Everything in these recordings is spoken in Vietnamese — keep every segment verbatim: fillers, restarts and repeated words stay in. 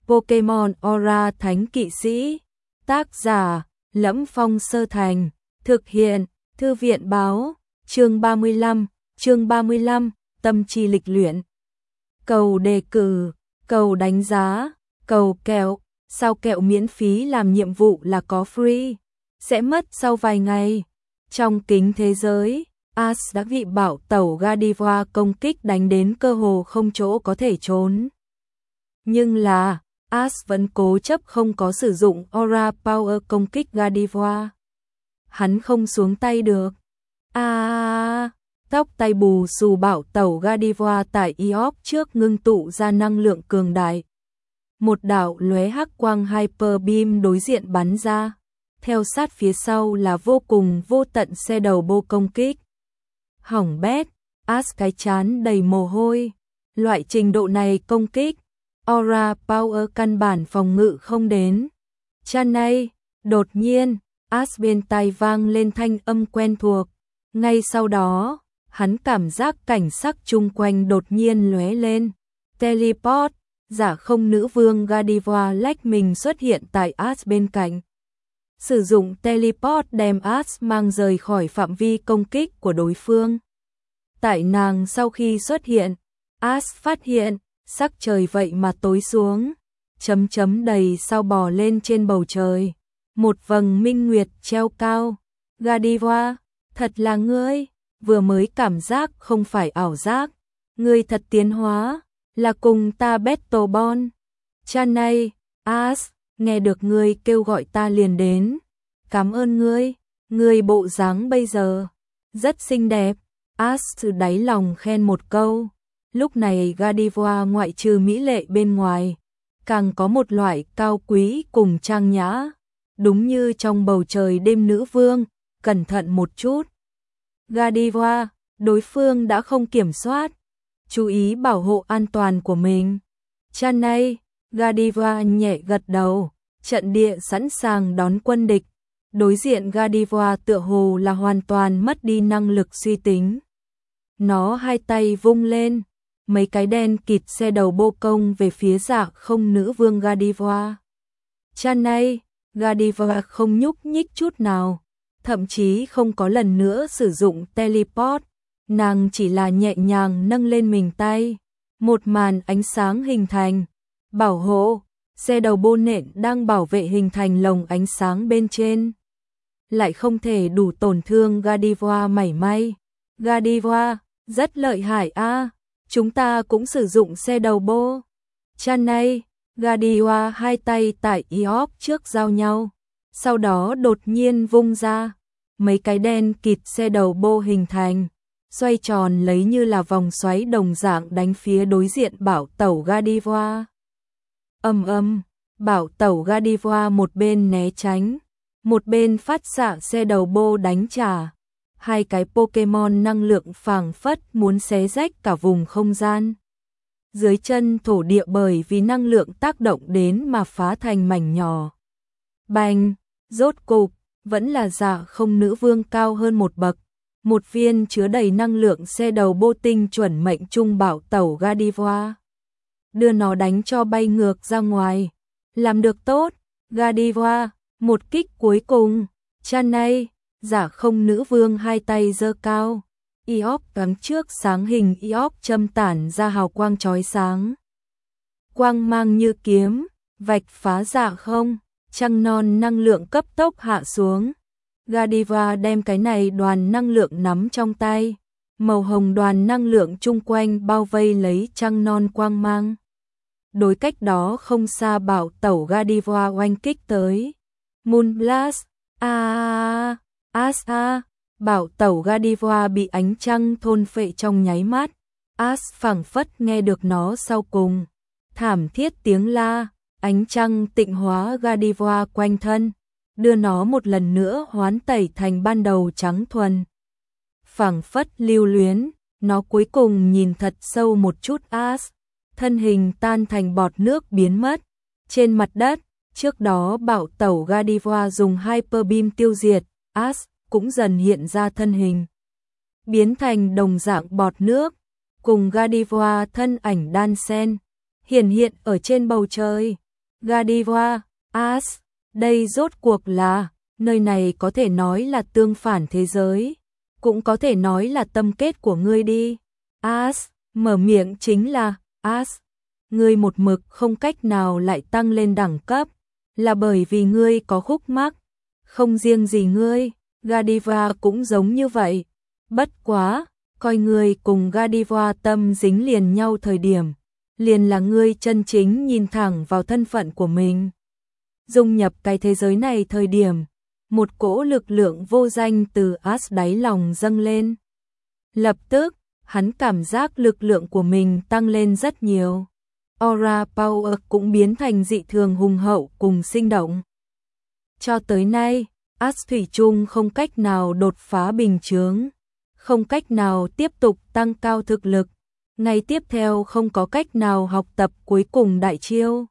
Pokemon Aura Thánh Kỵ Sĩ. Tác giả: Lẫm Phong Sơ Thành. Thực hiện: Thư viện báo. Chương ba mươi lăm, chương ba mươi lăm, tâm trí lịch luyện. Cầu đề cử, cầu đánh giá, cầu kẹo. Sao kẹo miễn phí làm nhiệm vụ là có free, sẽ mất sau vài ngày. Trong kính thế giới, Ash đã bị bạo tẩu Gardevoir công kích đánh đến cơ hồ không chỗ có thể trốn. Nhưng là, Ash vẫn cố chấp không có sử dụng Aura Power công kích Gardevoir. Hắn không xuống tay được. À, tóc tay bù xù bạo tẩu Gardevoir tại Eop trước ngưng tụ ra năng lượng cường đại. Một đạo lóe hắc quang Hyper Beam đối diện bắn ra. Theo sát phía sau là vô cùng vô tận xe đầu bô công kích. Hỏng bét, Ash cái chán đầy mồ hôi. Loại trình độ này công kích, Aura Power căn bản phòng ngự không đến. Cha này, đột nhiên, Ash bên tai vang lên thanh âm quen thuộc. Ngay sau đó, hắn cảm giác cảnh sắc chung quanh đột nhiên lóe lên. Teleport, giả không nữ vương Gardevoir lách mình xuất hiện tại Ash bên cạnh. Sử dụng teleport đem Ash mang rời khỏi phạm vi công kích của đối phương. Tại nàng sau khi xuất hiện, Ash phát hiện, sắc trời vậy mà tối xuống. Chấm chấm đầy sao bò lên trên bầu trời. Một vầng minh nguyệt treo cao. Gardevoir, thật là ngươi, vừa mới cảm giác không phải ảo giác. Ngươi thật tiến hóa, là cùng ta battle bond. Cha này, Ash, nghe được ngươi kêu gọi ta liền đến. Cảm ơn ngươi, ngươi bộ dáng bây giờ rất xinh đẹp. Ash từ đáy lòng khen một câu. Lúc này Gardevoir ngoại trừ mỹ lệ bên ngoài, càng có một loại cao quý cùng trang nhã. Đúng như trong bầu trời đêm nữ vương, cẩn thận một chút. Gardevoir, đối phương đã không kiểm soát. Chú ý bảo hộ an toàn của mình. Cha này, Gardevoir nhẹ gật đầu, trận địa sẵn sàng đón quân địch. Đối diện Gardevoir tựa hồ là hoàn toàn mất đi năng lực suy tính. Nó hai tay vung lên, mấy cái đen kịt xe đầu bô công về phía dạ không nữ vương Gardevoir. Cha này, Gardevoir không nhúc nhích chút nào, thậm chí không có lần nữa sử dụng teleport. Nàng chỉ là nhẹ nhàng nâng lên mình tay, một màn ánh sáng hình thành, bảo hộ, xe đầu bô nện đang bảo vệ hình thành lồng ánh sáng bên trên. Lại không thể đủ tổn thương Gardevoir mảy may. Gardevoir, rất lợi hại a, à, chúng ta cũng sử dụng xe đầu bô. Cha này, Gardevoir hai tay tại Eop trước giao nhau, sau đó đột nhiên vung ra, mấy cái đen kịt xe đầu bô hình thành. Xoay tròn lấy như là vòng xoáy đồng dạng đánh phía đối diện bảo tẩu Gardevoir. Âm âm, bảo tẩu Gardevoir một bên né tránh, một bên phát xạ xe đầu bô đánh trả. Hai cái Pokemon năng lượng phảng phất muốn xé rách cả vùng không gian. Dưới chân thổ địa bởi vì năng lượng tác động đến mà phá thành mảnh nhỏ. Bành, rốt cục, vẫn là dạ không nữ vương cao hơn một bậc. Một viên chứa đầy năng lượng xe đầu bô tinh chuẩn mệnh trung bảo tẩu Gardevoir. Đưa nó đánh cho bay ngược ra ngoài. Làm được tốt, Gardevoir, một kích cuối cùng. Cha này, giả không nữ vương hai tay giơ cao. Eop cắm trước sáng hình Eop châm tản ra hào quang chói sáng. Quang mang như kiếm, vạch phá dạ không, trăng non năng lượng cấp tốc hạ xuống. Gardevoir đem cái này đoàn năng lượng nắm trong tay, màu hồng đoàn năng lượng chung quanh bao vây lấy trăng non quang mang. Đối cách đó không xa bảo tẩu Gardevoir oanh kích tới. Moonblast, a Ash a, bảo tẩu Gardevoir bị ánh trăng thôn phệ trong nháy mắt. Ash phảng phất nghe được nó sau cùng. Thảm thiết tiếng la, ánh trăng tịnh hóa Gardevoir quanh thân. Đưa nó một lần nữa hoán tẩy thành ban đầu trắng thuần. Phảng phất lưu luyến, nó cuối cùng nhìn thật sâu một chút Ash, thân hình tan thành bọt nước biến mất. Trên mặt đất, trước đó bảo tẩu Gardevoir dùng Hyper Beam tiêu diệt, Ash cũng dần hiện ra thân hình. Biến thành đồng dạng bọt nước, cùng Gardevoir thân ảnh đan sen, hiển hiện ở trên bầu trời. Gardevoir, As, đây rốt cuộc là, nơi này có thể nói là tương phản thế giới, cũng có thể nói là tâm kết của ngươi đi. As, mở miệng chính là, As, ngươi một mực không cách nào lại tăng lên đẳng cấp, là bởi vì ngươi có khúc mắc. Không riêng gì ngươi, Gardevoir cũng giống như vậy. Bất quá, coi ngươi cùng Gardevoir tâm dính liền nhau thời điểm, liền là ngươi chân chính nhìn thẳng vào thân phận của mình. Dung nhập cái thế giới này thời điểm, một cỗ lực lượng vô danh từ As đáy lòng dâng lên. Lập tức, hắn cảm giác lực lượng của mình tăng lên rất nhiều. Aura Power cũng biến thành dị thường hùng hậu cùng sinh động. Cho tới nay, As thủy chung không cách nào đột phá bình chướng, không cách nào tiếp tục tăng cao thực lực, ngày tiếp theo không có cách nào học tập cuối cùng đại chiêu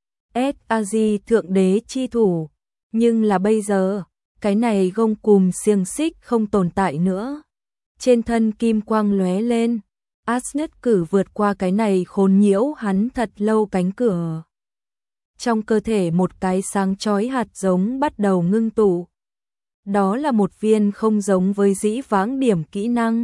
ét a giê thượng đế chi thủ, nhưng là bây giờ, cái này gông cùm xiềng xích không tồn tại nữa. Trên thân kim quang lóe lên, As nhất cử vượt qua cái này khốn nhiễu hắn thật lâu cánh cửa. Trong cơ thể một cái sáng chói hạt giống bắt đầu ngưng tụ. Đó là một viên không giống với dĩ vãng điểm kỹ năng.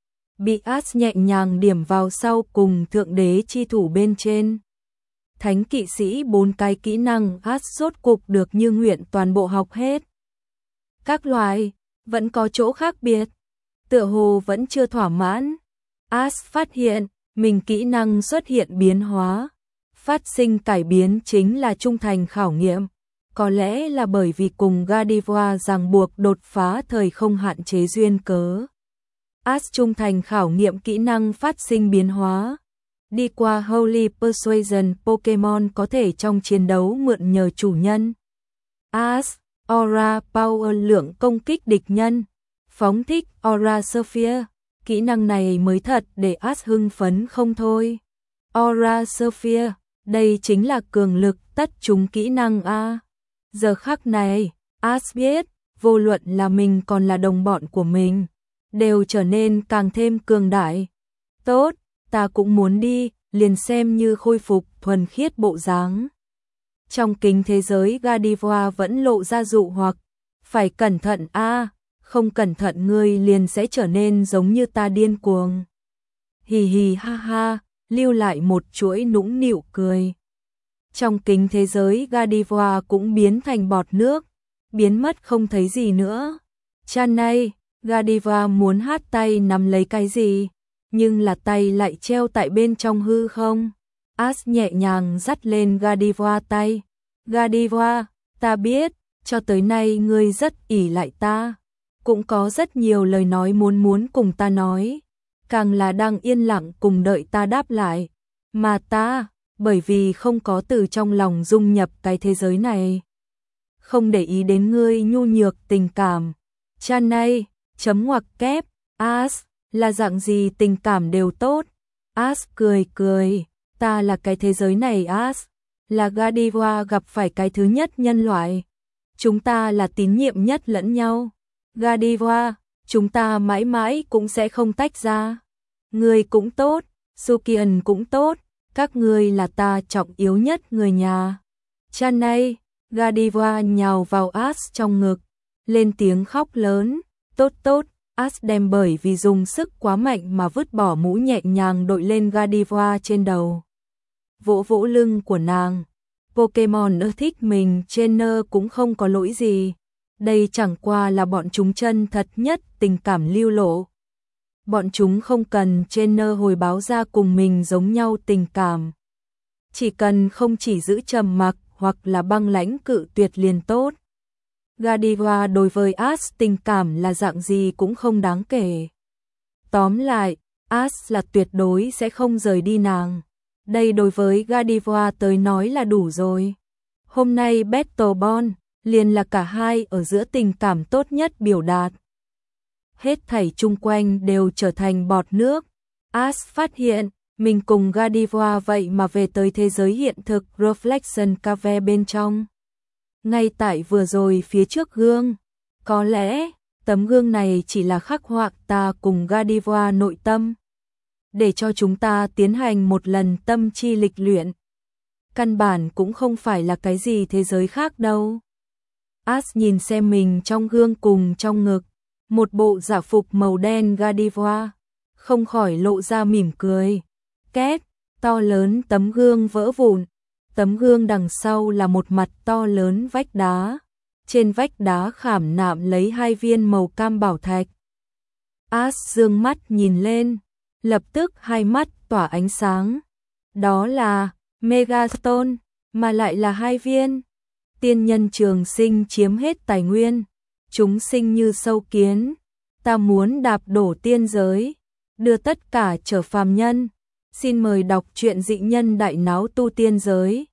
Bị As nhẹ nhàng điểm vào sau cùng thượng đế chi thủ bên trên. Thánh kỵ sĩ bốn cái kỹ năng As rốt cục được như nguyện toàn bộ học hết. Các loại, vẫn có chỗ khác biệt. Tựa hồ vẫn chưa thỏa mãn. As phát hiện, mình kỹ năng xuất hiện biến hóa. Phát sinh cải biến chính là trung thành khảo nghiệm. Có lẽ là bởi vì cùng Gardevoir ràng buộc đột phá thời không hạn chế duyên cớ. As trung thành khảo nghiệm kỹ năng phát sinh biến hóa. Đi qua Holy Persuasion, Pokemon có thể trong chiến đấu mượn nhờ chủ nhân. As, Aura Power lượng công kích địch nhân. Phóng thích Aura Sphere. Kỹ năng này mới thật để As hưng phấn không thôi. Aura Sphere, đây chính là cường lực tất chúng kỹ năng A. Giờ khắc này, As biết, vô luận là mình còn là đồng bọn của mình, đều trở nên càng thêm cường đại. Tốt, ta cũng muốn đi, liền xem như khôi phục thuần khiết bộ dáng. Trong kính thế giới Gardevoir vẫn lộ ra dụ hoặc, phải cẩn thận a, không cẩn thận ngươi liền sẽ trở nên giống như ta điên cuồng. Hì hì ha ha, lưu lại một chuỗi nũng nịu cười. Trong kính thế giới Gardevoir cũng biến thành bọt nước, biến mất không thấy gì nữa. Chan này, Gardevoir muốn hát tay nắm lấy cái gì, nhưng là tay lại treo tại bên trong hư không. As nhẹ nhàng dắt lên Gardevoir tay. Gardevoir, ta biết, cho tới nay ngươi rất ỷ lại ta, cũng có rất nhiều lời nói muốn muốn cùng ta nói, càng là đang yên lặng cùng đợi ta đáp lại, mà ta, bởi vì không có từ trong lòng dung nhập cái thế giới này, không để ý đến ngươi nhu nhược tình cảm. Chan này, chấm ngoặc kép, As, là dạng gì tình cảm đều tốt. As cười cười, ta là cái thế giới này As, là Gardevoir gặp phải cái thứ nhất nhân loại. Chúng ta là tín nhiệm nhất lẫn nhau. Gardevoir, chúng ta mãi mãi cũng sẽ không tách ra. Ngươi cũng tốt, Sukian cũng tốt, các ngươi là ta trọng yếu nhất người nhà. Chan này, Gardevoir nhào vào As trong ngực, lên tiếng khóc lớn, tốt tốt. As đem bởi vì dùng sức quá mạnh mà vứt bỏ mũ nhẹ nhàng đội lên Gardevoir trên đầu. Vỗ vỗ lưng của nàng. Pokemon ưa thích mình trainer cũng không có lỗi gì. Đây chẳng qua là bọn chúng chân thật nhất tình cảm lưu lộ. Bọn chúng không cần trainer hồi báo ra cùng mình giống nhau tình cảm. Chỉ cần không chỉ giữ trầm mặc hoặc là băng lãnh cự tuyệt liền tốt. Gardevoir đối với As tình cảm là dạng gì cũng không đáng kể. Tóm lại, As là tuyệt đối sẽ không rời đi nàng. Đây đối với Gardevoir tới nói là đủ rồi. Hôm nay Battle Bond liền là cả hai ở giữa tình cảm tốt nhất biểu đạt. Hết thảy chung quanh đều trở thành bọt nước. As phát hiện, mình cùng Gardevoir vậy mà về tới thế giới hiện thực Reflection Cave bên trong. Ngay tại vừa rồi phía trước gương, có lẽ tấm gương này chỉ là khắc họa ta cùng Gardevoir nội tâm, để cho chúng ta tiến hành một lần tâm chi lịch luyện. căn bản cũng không phải là cái gì thế giới khác đâu. As nhìn xem mình trong gương cùng trong ngực, một bộ giả phục màu đen Godiva, không khỏi lộ ra mỉm cười. Két, to lớn tấm gương vỡ vụn, tấm gương đằng sau là một mặt to lớn vách đá, trên vách đá khảm nạm lấy hai viên màu cam bảo thạch. As dương mắt nhìn lên, lập tức hai mắt tỏa ánh sáng. Đó là Megastone, mà lại là hai viên. Tiên nhân trường sinh chiếm hết tài nguyên, chúng sinh như sâu kiến, ta muốn đạp đổ tiên giới, đưa tất cả trở phàm nhân. Xin mời đọc truyện Dị Nhân Đại Náo Tu Tiên Giới.